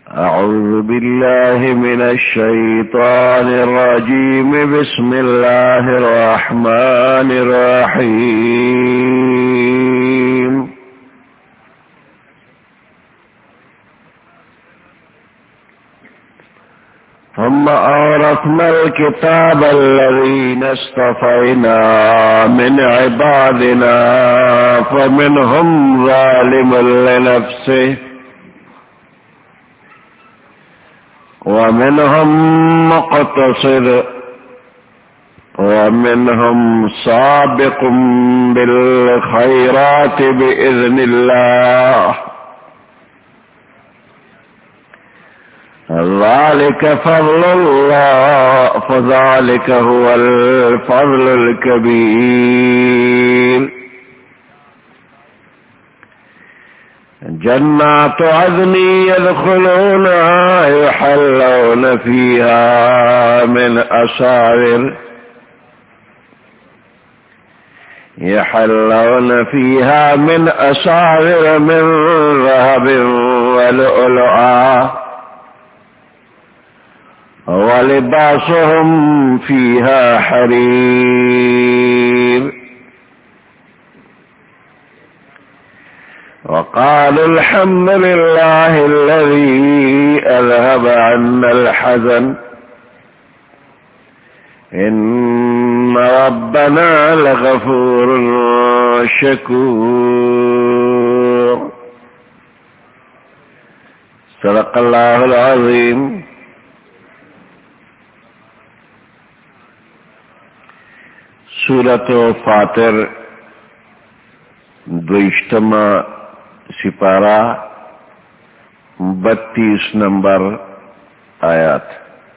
أعوذ بالله من الشيطان الرجيم. بسم الله الرحمن الرحيم. ثم أورثنا الكتاب الذين اصطفينا من عبادنا فمنهم ظالم لنفسه ومنهم مقتصد ومنهم سابق بالخيرات بإذن الله. ذلك فضل الله فذلك هو الفضل الكبير. جنات عدن يدخلونها يحلون فيها من أساور من ذهب ولؤلؤا ولباسهم فيها حرير. وقالوا الحمد لله الذي أذهب عنا الحزن إن ربنا لغفور شكور. صدق الله العظيم. سورۃ فاطر دویشتما سپارہ 32 نمبر آیات.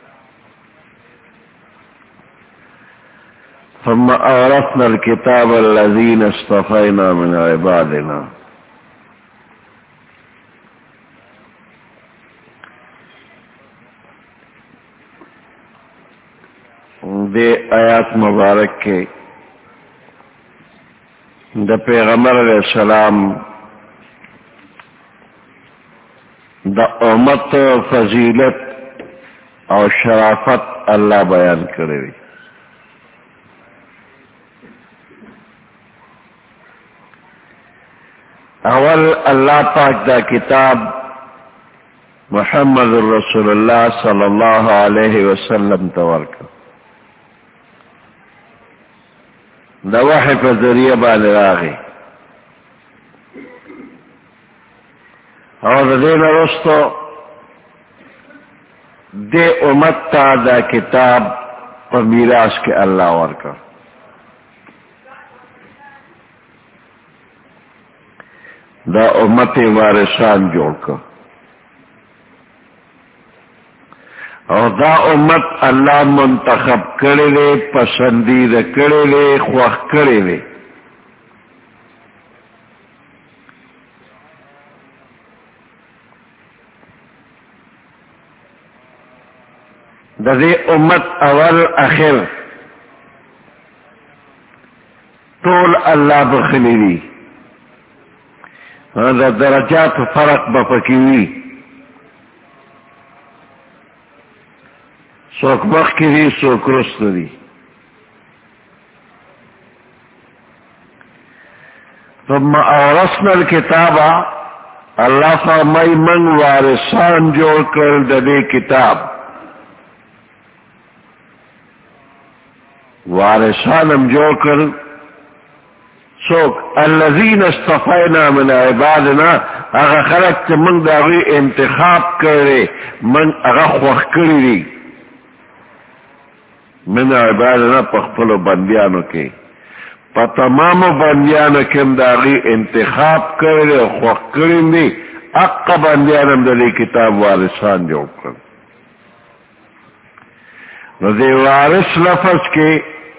ثم أورثنا الكتاب الذين اصطفينا من عبادنا. دے آیات مبارک کے دا پیغمبر علیہ السلام دا امت فضیلت اور شرافت اللہ بیان کرے. اول اللہ پاک دا کتاب محمد الرسول اللہ صلی اللہ علیہ وسلم تورکا دا وحی پر ذریعہ باندې راغی اور دین رستو دے امت تا دا کتاب پر میراث کے اللہ ورکا. دا امت وارثان جوڑ کر اور دا امت اللہ منتخب کرے لے، پسندیدہ کرے لے، خواہ کرے لے. دا دے امت اول اخر طول اللہ بخلی دی. دا درجات فرق بپکیوی، سوک مخ کی دی سوک رست دی. ثم اورثنا الكتاب، اللہ فرمائی من وارثان جوڑ کر دے کتاب. وارثان ہم جوڑ کر سوک الذین اصطفینا من عبادنا، اگا خلق چا من داغی انتخاب کرے، من اگا خوخ کری دی من عبادنا پخپلو بندیانو کے، پا تمام بندیانو کم داغی انتخاب کرے خوخ کری دی. اقا بندیانم دلی کتاب وارثان جوڑ کر. دی وارث لفظ کے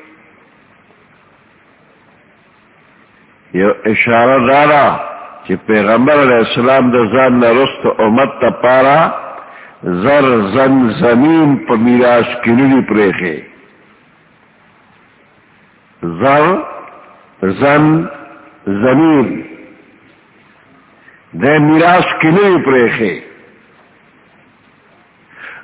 یو اشارہ دارا کہ پیغمبر علیہ السلام دا زان نرست امت تا پارا زر زن زمین پا میراث کنی پریخے. زر زن زمین دے میراث کنی پریخے.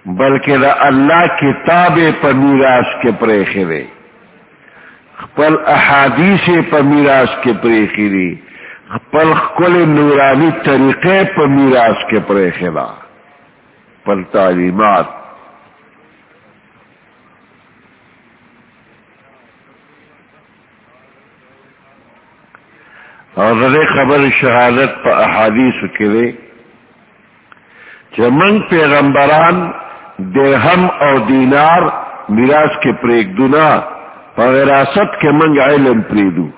بلکہ دا اللہ کتاب پا میراث کے پریخی دے، خپل احادیث پا میراث کے پریخی دی، خپل کل نورانی طریقے پا میراث کے پریخی دا، پر تعلیمات. اور دے خبر شہادت پا احادیث کے دے چمنگ پیغمبران درہم اور دینار میراث کے پریک دنا پا وراثت کے منگ علم پریدو.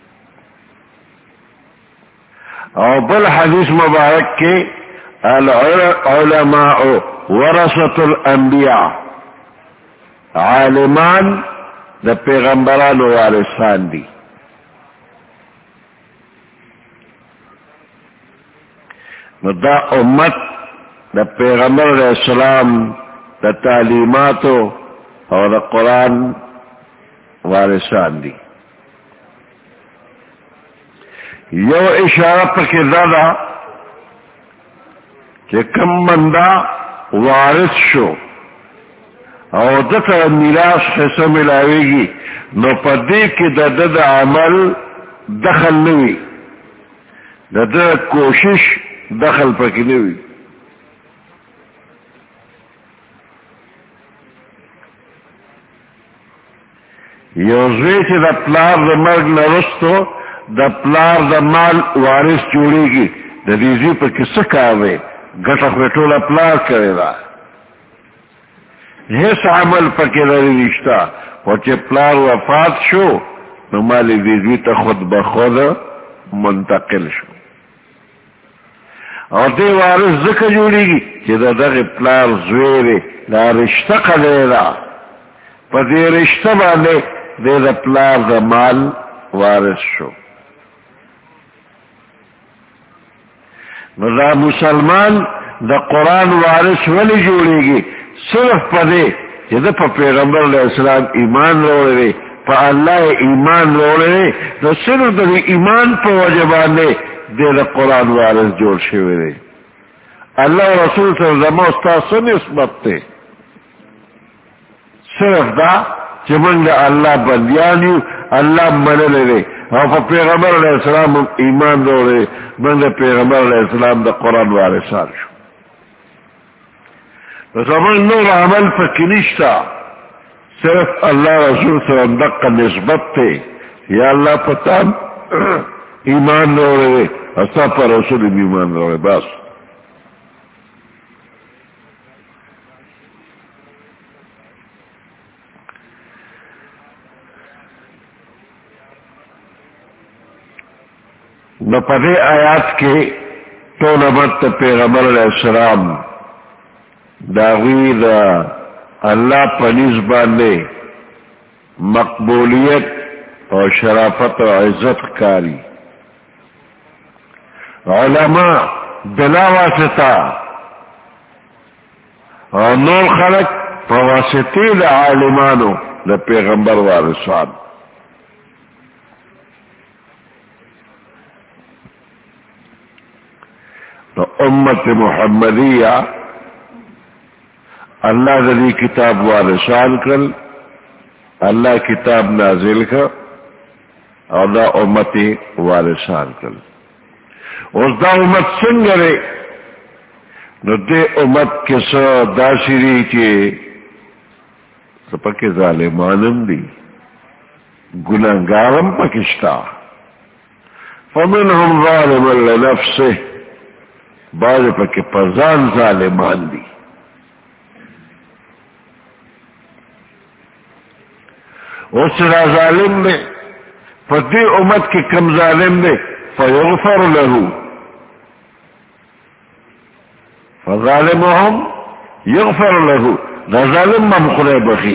اور بل حدیث مبارک کے العلماء ورثۃ الانبیاء، عالمان دا پیغمبران وارثان دی. دا امت دا پیغمبر علیہ السلام دا تعلیماتو اور دا قرآن وارثان دی. یو اشارہ پکی دادا کہ کم بندہ وارث شو اور دتا میراث حصہ ملاوے گی نو پدے کی دا عمل دخل نوی، دا کوشش دخل پکی نوی. یوزوی چی دا پلار دا مرگ نرستو دا پلار دا مال وارث جوڑے گی، دا دیزی پا کسا کاوے گٹا خویٹولا پلار کرے دا جیس عمل پکی داری رشتا وچے پلار وفات شو نو مالی دیزی تا خود بخود منتقل شو. اور دے وارث ذکر جوڑی گی کہ دا دغی پلار زویرے دا رشتہ قدرے دا پا دے رشتہ باندے دے دا پلار دا مال وارث شو. دا مسلمان دا قرآن وارث ولی جوڑی گی صرف پا دے کہ دا پا پیغمبر علیہ السلام ایمان روڑے دے، پا اللہ ایمان روڑے دے، دا صرف دا ایمان پا وجبانے دے دا قرآن وارث جوڑ شوئے دے. اللہ رسول صلی اللہ علیہ وسلم سے نسبت تے صرف دا کہ من دا اللہ بندیانیو اللہ منلے دے، اور پا پیغمبر علیہ السلام ایمان روڑے من دا پیغمبر علیہ السلام دا قرآن وارثان شو. بس من نور عمل پا کنشتا، صرف اللہ رسول صلی اللہ علیہ وسلم دقا نسبت تے یا اللہ پتام ایمان روڑے استا پر رسول ایمان روڑے بس. نو پدے آیات کے تو نمت پیغمبر علیہ السلام داغی دا اللہ پنیز باندے مقبولیت اور شرافت و عزت کاری. علماء بلا واسطہ اور نور خلق فواسطی دا عالمانو دا پیغمبر وارثان. تو امت محمدیہ اللہ دلی کتاب وارثان کل، اللہ کتاب نازل کر اور دا امت وارثان کل. اس دا امت سنگرے نو دے امت کے سو دا شری کے سپک ظالمانم دی گناہگارم پکشتا. فمنہم ظالم لنفسه، بعض پک پرزان ظالمان دی. اس را ظالم دے فدی امت کی کم ظالم دے فیغفر له، فظالمهم یغفر له، دا ظالم ممخلے بخی.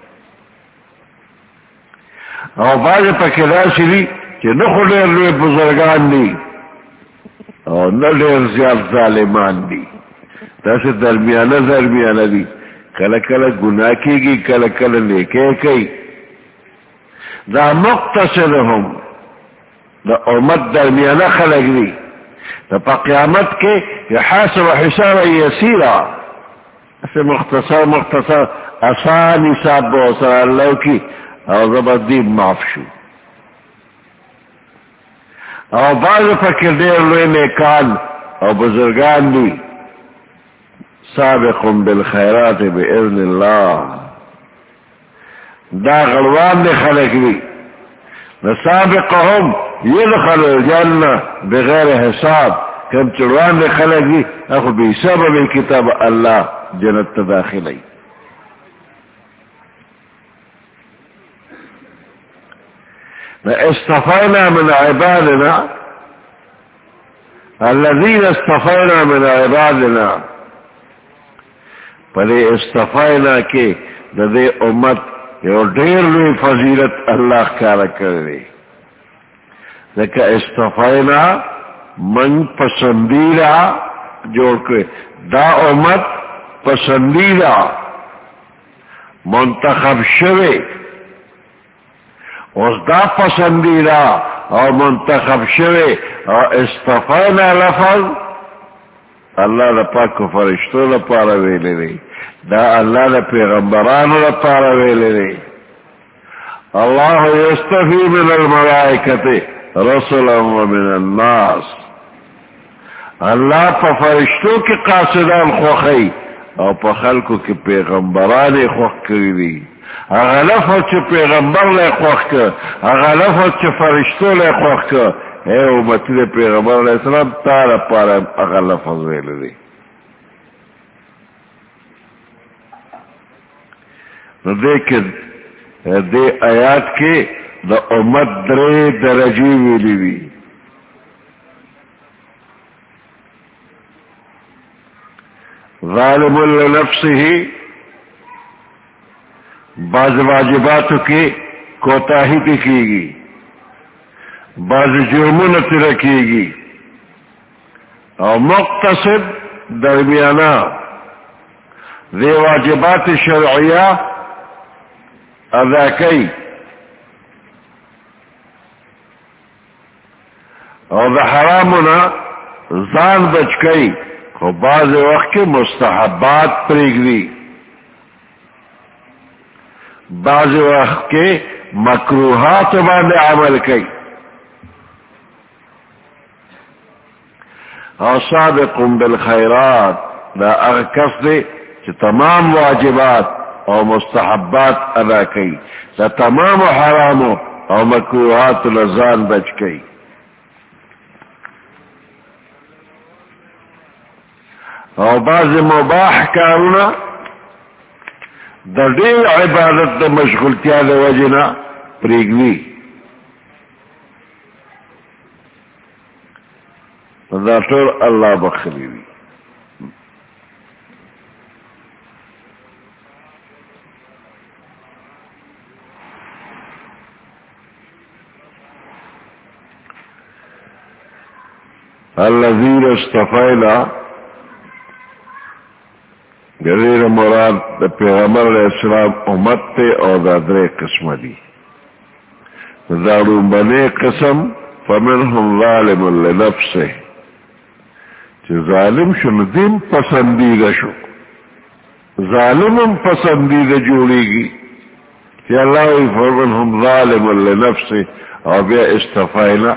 اور بعض پکرا شری کہ نخو دیر لوے بزرگان دی اور نہ دیر زیاد ظالمان دی، تاسے درمیانہ دی، کل کل گناہ کی گی کل کل نیکے کئی. دا مقتصدهم دا امت درمیانہ خلق دی، دا پا قیامت کے حاسب و حساب یسیرہ اسے مختصر آسان حساب بہت سارا اللہ کی اور زبردی معاف شو اور بعض فکر دیر لوئے نیکان اور بزرگان دی سابقم بالخیرات باذن اللہ دا غلوان دے خلق دی سابقهم يدخل الجنة بغیر حساب کم چڑوان دے خلق دی اخو بی سبب کتاب اللہ جنت داخلی اصطفینا من عبادنا الذين اصطفینا من عبادنا پلے اصطفینا کے دے امت یو ڈیر لوی فضیلت اللہ کارا کرے لیکن اصطفینا من پسندیدہ جوڑ کے دا امت پسندیدہ منتخب شوے اس دا پسندیدہ اور منتخب شوے اور اصطفینا لفظ اللہ دا پاک کو فرشتوں دا پارا ویلے رہی دا اللہ دا پیغمبران دا پارا ویلے رہی اللہ یستفی من الملائکت رسلا ومن الناس اللہ پا فرشتوں کی قاصدان خوخی اور پا خلقوں کی پیغمبران خوخ کری دی اگر لفظ چھ پیغمبر لے خوخ کر اگر لفظ چھ فرشتوں لے خوخ کر اے امتی دے پیغمبر علیہ السلام تارا پارا اگر لفظ ویلے دی نو دیکھ دے آیات کے دا امت درے درجی ویلی دی ظالم لنفسه بعض واجباتوں کی کوتاہی بھی کی گی بعض جرموں نے رکھے گی اور مقتصد درمیانہ ذی واجبات شرعیہ ادا کی اور حرامنا زان بچ گئی اور بعض وقت کے مستحبات پریگری بعض وقت کے مکروہات باندے عمل کی اور سابقم بالخیرات دا اغکس دے کہ تمام واجبات اور مستحبات ادا کی دا تمام حراموں اور مکروہات لزان بچ گئی اور بعض مباح کارونا دا دیر عبادت دا مشغولتیا دا وجنا پریگوی دا طور اللہ بخلیوی الذین اصطفینا غیر مراد دا پیغمبر علیہ السلام امت تے اور دا درے قسم دی دارون بنے قسم فمنہم ظالم لنفسه چی ظالم شن دیم پسندیدہ شو ظالمم پسندیدہ جوڑی گی کہ اللہ فمنہم ظالم لنفسه اور بیا استفائنا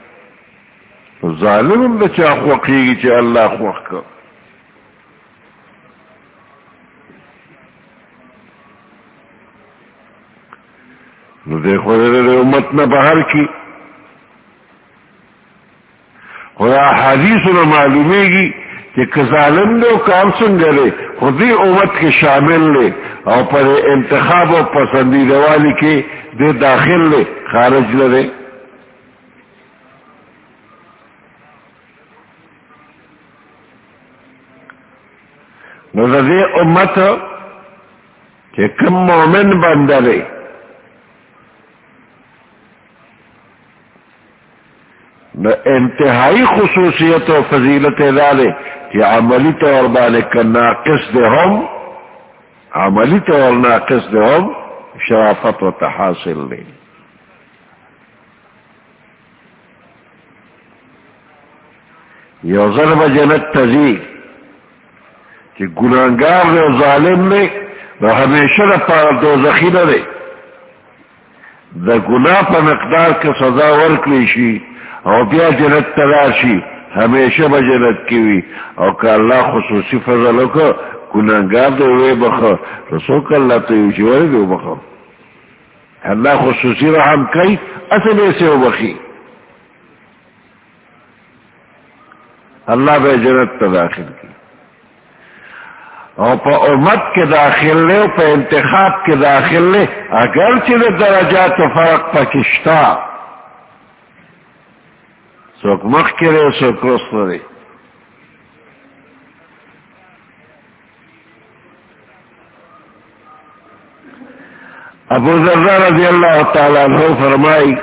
ظالمم دا چا خوقی گی چی اللہ خوق کر نو دیکھو دے امت نہ باہر کی خدا حدیث نہ معلومے گی کہ ظالم نے کام سنگرے خودی امت کے شامل لے اور پر انتخاب و پسندیدہ والی کے دے داخل لے خارج لے نو دے امت کہ کم مومن بندلے انتہائی خصوصیت و فضیلت دالے کہ عملی طور بانے کا ناقص دے ہم عملی طور ناقص دے ہم شرافت و تحاصل لے یو ضرب جنت تزی کہ گناہگار دے ظالم نے وہ ہمیشہ دا پار دوزخی نہ دے دا گناہ پا مقدار کے سزا ورکلی شی او بیا جنت تلاشی ہمیشہ با جنت کیوی او کہ اللہ خصوصی فضلو کا گناہگار دے ہوئے بخو رسول کا اللہ تو یوچوری دے بخو اللہ خصوصی رحم کئی اصل ایسے ہو بخی اللہ بے جنت تا داخل کی اور پا امت کے داخل لے اور پا انتخاب کے داخل لے اگرچہ درجات و فرق پا کشتا سوک مخ کرے سوک رست رے ابو ذر رضی اللہ تعالیٰ عنہ فرمائی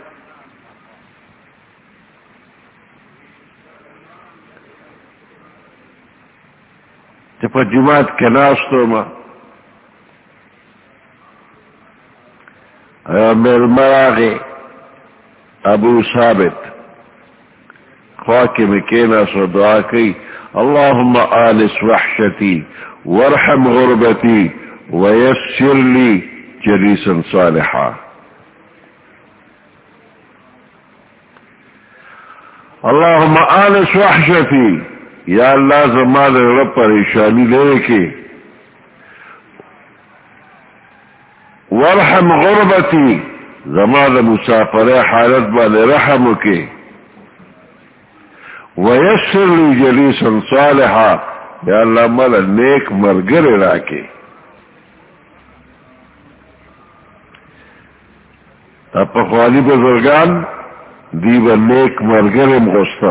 جب جماعت کے ناستوں میں میل مراغے ابو ثابت خواہ میں کہنا سو دعا کی اللہم آلس وحشتی وارحم غربتی ویسر لی جلیسا صالحا اللہم آلس وحشتی یا اللہ زمان رب پریشانی لے کے ورحم غربتی زمان مسافر حالت والے رحم کے ویسر لی جلیسا صالحا یا اللہ مالا نیک مرگر راکے اب پخوالی بزرگان دیبا نیک مرگر مغسطا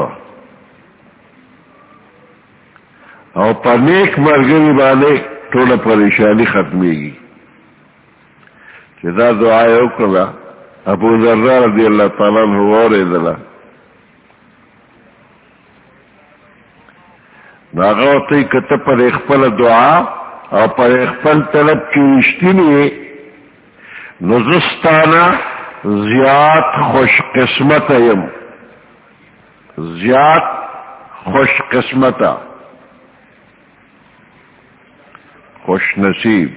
اور پا نیک مرگری بانے توڑا پریشانی ختمی گی چدا دعائے اکرا ابو ذر رضی اللہ تعالیٰ عنہ اور ادلا ناغوطی کتا پر اخپل دعا اور پر اخپل طلب کی اشتینی نزستانا زیاد خوش قسمت یم زیاد خوش قسمتا خوش نصیب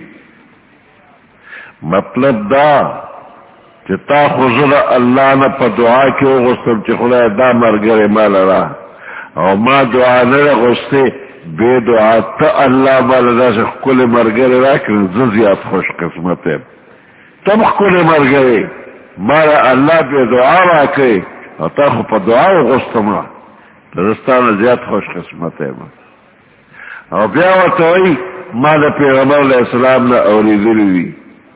مطلب دا چتا خزر اللہ نا پا دعا کیوں غستم چی خدا دا مرگر مالا را او ما دعا نرا غستے بے دعا تا اللہ مالا دا سے کل مرگر را کن زیاد خوش قسمت ہے تم کل مرگر مالا اللہ بے دعا را کئی او تا خو پا دعا غستما دستانا زیاد خوش قسمت ہے او بیا وطوئی ما دا پیغمبر علیہ السلام نا اولی ذریوی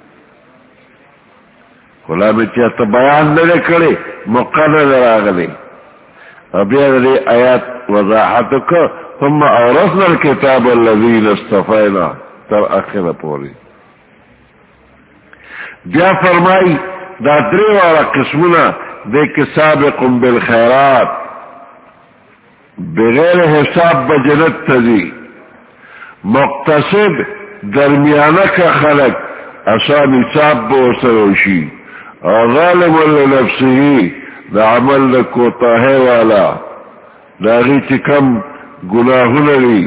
خلا میں چاہتا بیان نلے کرے مقرر راغلے اب یہ آیات وضاحت کو ثم اورثنا الكتاب الذین اصطفینا تر اخر پوری بیا فرمائی دا درے والا قسمنا دیکھ سابق بالخیرات بغیر حساب بجنت تزی مقتصد درمیانہ کا خلق آسان حساب بوسروشی اور غالب لنفسه دا عمل دا کوتاہ والا داغی چکم گناہ نری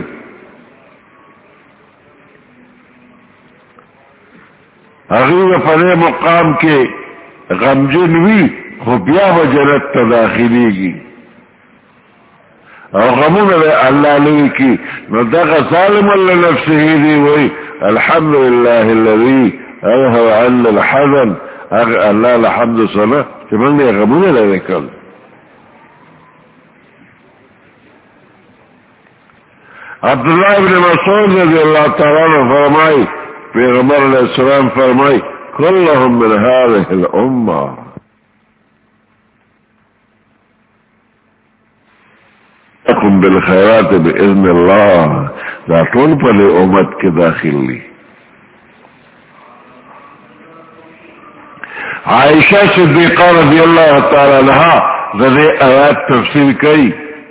اغیر پنے مقام کے غمجن وی خوبیا و جنت تداخلی گی اور غمون لے اللہ لئی کی ندق ظالم لنفسه دی وی الحمدللہ اللذی اذهب عن الحزن اللہ الحمد صلی کہ من نے غمون لے کل عبداللہ ابن مسعود رضی اللہ تعالیٰ عنہ فرمائی پیغمبر علیہ السلام فرمائی کلہم من هذه الامہ اکم بالخیرات باذن اللہ دا طول پر امت کے داخل لی عائشہ صدیقہ رضی اللہ تعالی عنہ ذرے آیات تفسیر کی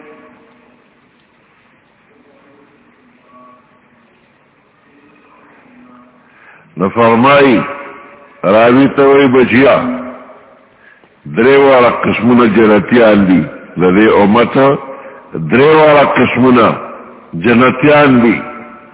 نہ فرمائی راوی توئی بچیا درے والا قسمنا جنتیان دی ذرے امت درے والا قسمنا جنتیان دی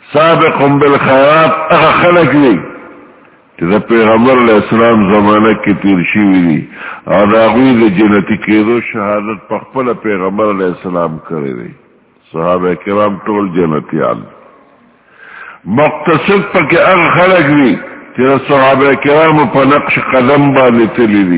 سابقهم بالخیرات اغا خلق دی چې د پیغمبر علیہ السلام زمانہ کې تیر شوي دي او د هغوی د جنتي کېدو شهادت په خپله پیغمبر علیہ السلام کړی دی. صحابه کرام ټول جنتیان. مقتصد پکې هغه خلق دي چې د صحابه کرامو په نقش قدم باندې تللی دي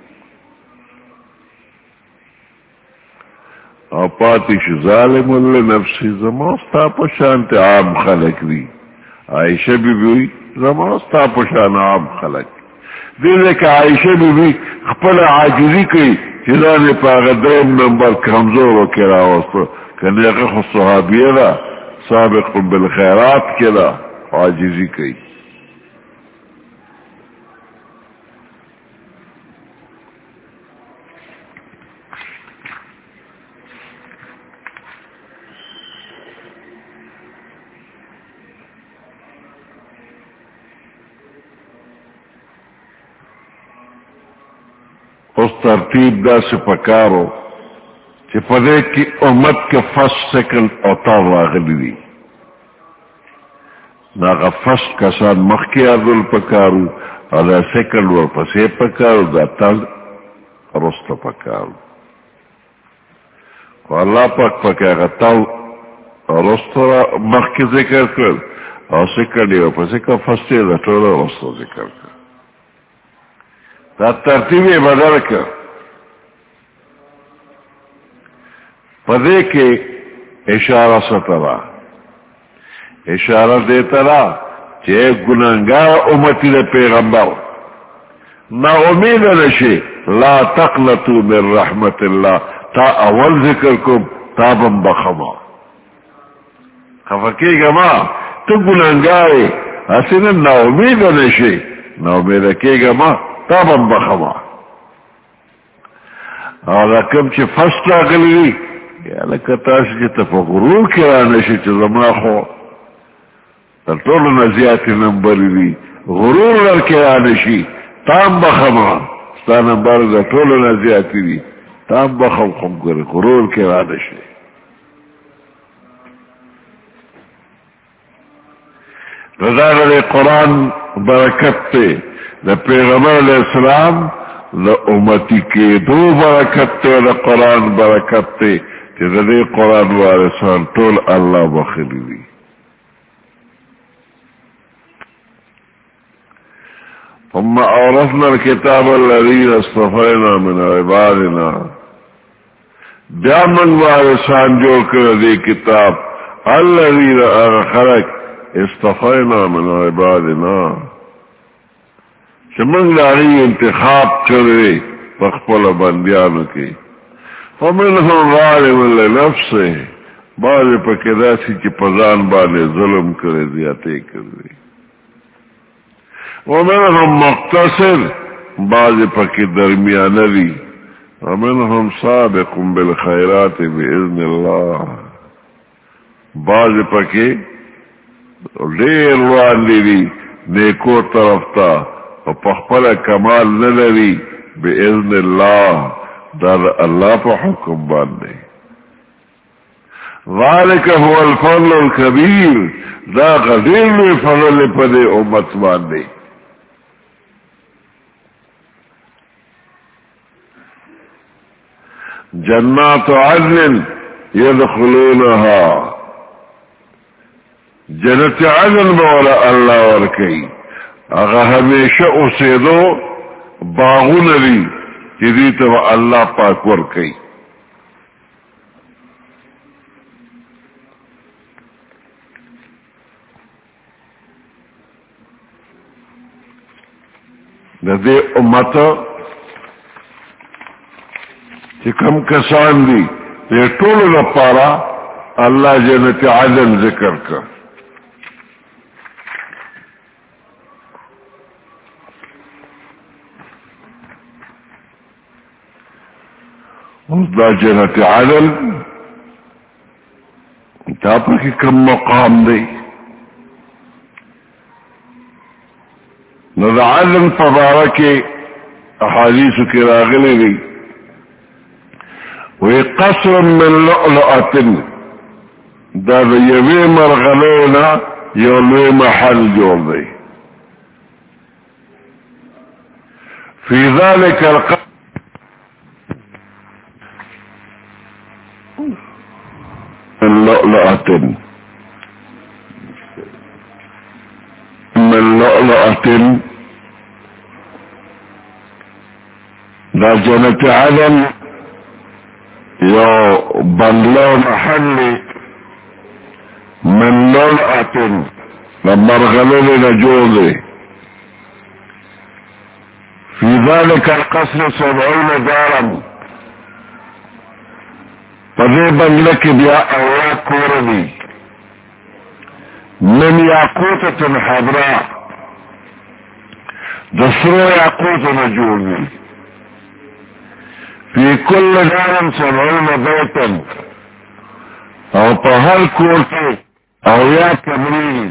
او پاتې شو ظالم لنفسه. زما ستا په شانت عام خلق دي. عائشه بیبي زما ستا په شان عام خلق دي. ځکه عائشه بیبي خپل عاجزي کوي چې ځان یې په هغه درېیم نمبر کمزورو کې راوسته. کنه هغه خو صحابیه ده سابق بالخیرات کې ده عاجزي کوي. اس ترتیب دا سے پکارو چې پدې کې امت کې فرسٹ سیکنڈ او تھرڈ راغلي دي. دا فرسٹ کسان مخکې اردل پکارو او دا سیکنڈ ورپسې پکارو دا تھرڈ وروسته پکارو. خو الله پاک پکې هغه تھرڈ وروسته مخکې ذکر کړل او سیکنڈ یې ورپسې کړ فرسٹ یې د ټوله وروسته ذکر کړ. دا ترتیب بدل کر پدے کے اشارہ سترا اشارہ دیتا را چے گناہگار امتی دے پیغمبر نا امید نشے لا تقنطوا من رحمت اللہ تا اول ذکر کم تا بم بخما خفکی گا ما تو گناہگارے حسنا نا امید نشے نا امید کی گا ما تابم بخوا او کم چې فرسٹ راغلی دی یا لکه تاسو چې ته په غرور کې رانشي چې زما خو تر ټولو نه زیاتې نمبرې دي غرور ورکې رانشي تام بخما ستا نمبر د ټولو نه زیاتې دي تام بخم خم ګورې غرور کې رانشي. رضا د قرآن برکت ته دا پیغمبر علیہ السلام دا امتی کے دو برکت تے دا قرآن برکت تے کہ دا دے قرآن وارثان طول اللہ بخلی دی. ثم اورثنا الكتاب الذين اصطفينا من عبادنا بیا من وارثان جو کر دے کتاب الذين خلق اصطفينا من عبادنا چمنگ لاری انتخاب کرے پخپل بندیانو کی. فمنهم ظالم لنفسه بعض پکدا سی چې پزان باندې ظلم کرے زیاته کرے. ومنهم مقتصد بعض پک درمیانه دی. ومنهم سابق بالخيرات باذن الله بعض پک ډیر روان دي نیکو طرف تا او پخپل کمال نلری باذن الله در الله په حکم باندې. ذالک هو الفضل الكبير دا غدیر لوی فضل په دې امت باندې. جنات عدن يدخلونها جنت عدن مولا الله ورکی اغا ہمیشہ اسیدو باغون لی چی دیتا و اللہ پاک ورکی. دا دے امتا چی کم کسان دی دے طول لپارا اللہ جنت عدن ذکر کر. دا جنت عدن تا پر کی کم مقام دی نو دا عدن فبارکی احادیث کی راغلی دی وی قصر من لؤلؤة دا یوی مرغلونا یولوی محل جوړ دی. فی ذلک القصر من لؤلؤة دا جنت عدن یو بنگلو محلی من لؤلؤة دا مرغلونا جوړ دی. في ذلك القصر 70 دارا فذي بنگلك بیا اولا کورنی من یاقوتة حضراء دسرو یاقوتنا جوړی. في كل دار 70 بیتا او په هر کور کې اویا کمرې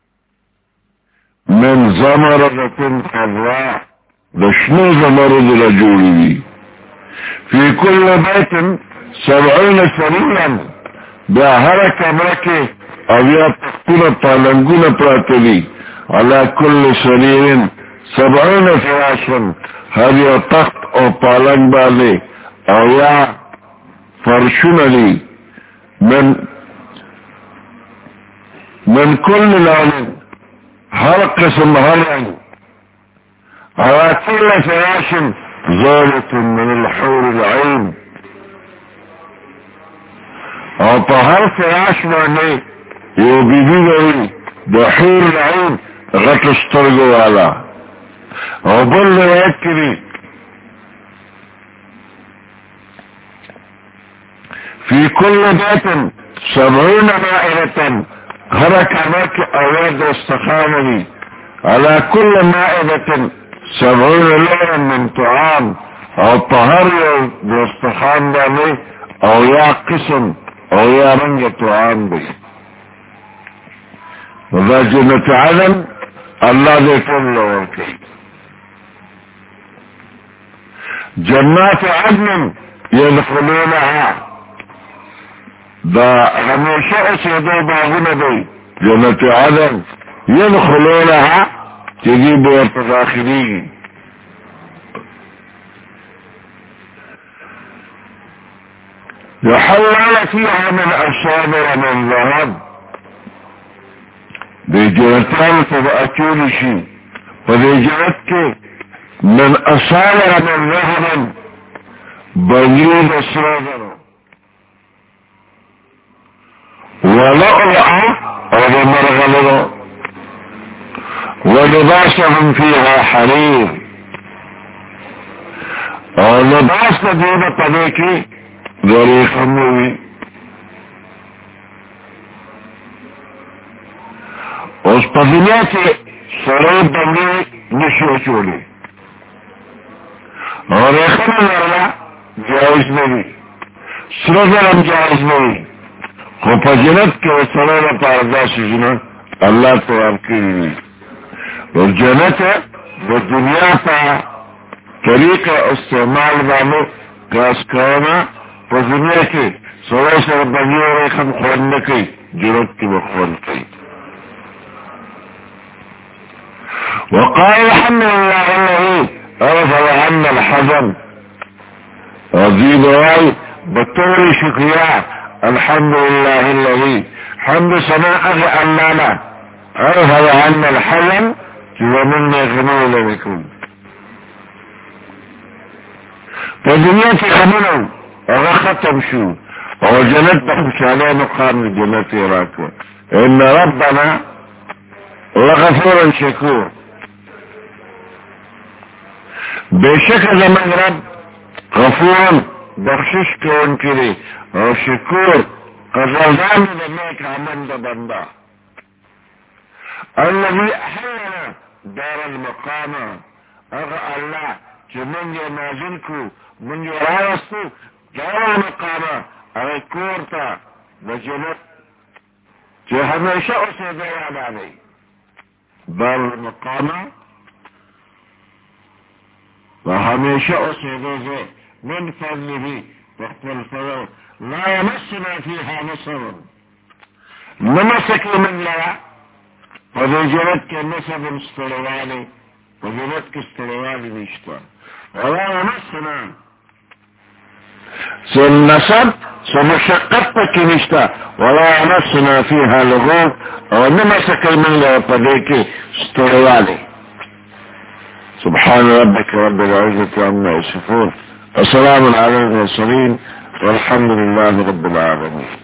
من زمرة حضراء دشنو زمرد لجوړي. في كل بيت 70 سريرا بیا هر کمره کې اویا تختونه پالنګونه پراته دي. على كل سرير 70 فراشا هر یو تخت او پالنګ باندې اویا فرشونه دي. من كل لون هر قسم هر رنگ على كل فراش زالة من الحور العين او په هر فراش باندې یو بیبي لري د حور العين غټ سترګو والا. او بل روایت کې دي في كل بيت 70 مائدة هر کمر کې اولاد استخانه دي. على كل مائدة 70 لون من طعام او طهر دستخان باندې او یا قسم او یا رنگ طعام دی. وذا جنت عدن الله دې ټول ورکړي. جنات عدن يدخلونها دا همیشه اوسېدو باغونه دی. جنت عدن يدخلونها تجيب ورتداخلين. يحول فيها من أسابر من ذهب دي جنتان تبأتون شيء ودي جنتك من أسابر من ذهب بنيد الصادر ولؤلؤ أو مرغلؤ ولباسهم فيها حرير او لباس دينا طبيكي ذريخ موي. اس پا دنیا کے سرود بنگی نشو چولی اور ریخن لرلا جائز نہیں سرزرم جائز نہیں. خو پا جنت کے سرود پاردہ سجنہ اللہ تو عرقی نہیں. اور جنت وہ دنیا کا طریقہ استعمال والے کاس کرنا وہ دنیا کے سوڑے سر بنی اور ایک ہم خورنے کی جنت کی وہ خورن کی. وقال الحمد لله الذي رفع عنا الحزن عظيم راي بطول شكريا. الحمد لله الذي حمد سماء أمانا رفع عنا الحزن ومن يغنوا لكم. فالدنيا في خمنوا وختم شو وجنت بخش على مقام الجنة راكوة. إن ربنا لغفور شكور. بشك زمن رب غفور بخشش كون كري وشكور قزازان دميك عمن دبندا الذي أحلنا دار المقام. أغا الله من ينازلكو من يرايستو دار المقام أغا كورتا وجنت جو هميشة أسيدي على دار المقام وهميشة أسيدي من فضله وقت الفضل لا يمسنا فيها نصر نمسکی من لرا وذجرت کے نصب استڑوالی وذجرت کے استڑوالی نشتا ولا نمسنا سو نصب سو مشقت پکی نشتا ولا نمسنا فیها لغوب ونمسکی من لرا پدیکی استڑوالی سبحان ربك رب العزة عما يصفون وسلام على المرسلين والحمد لله رب العالمين.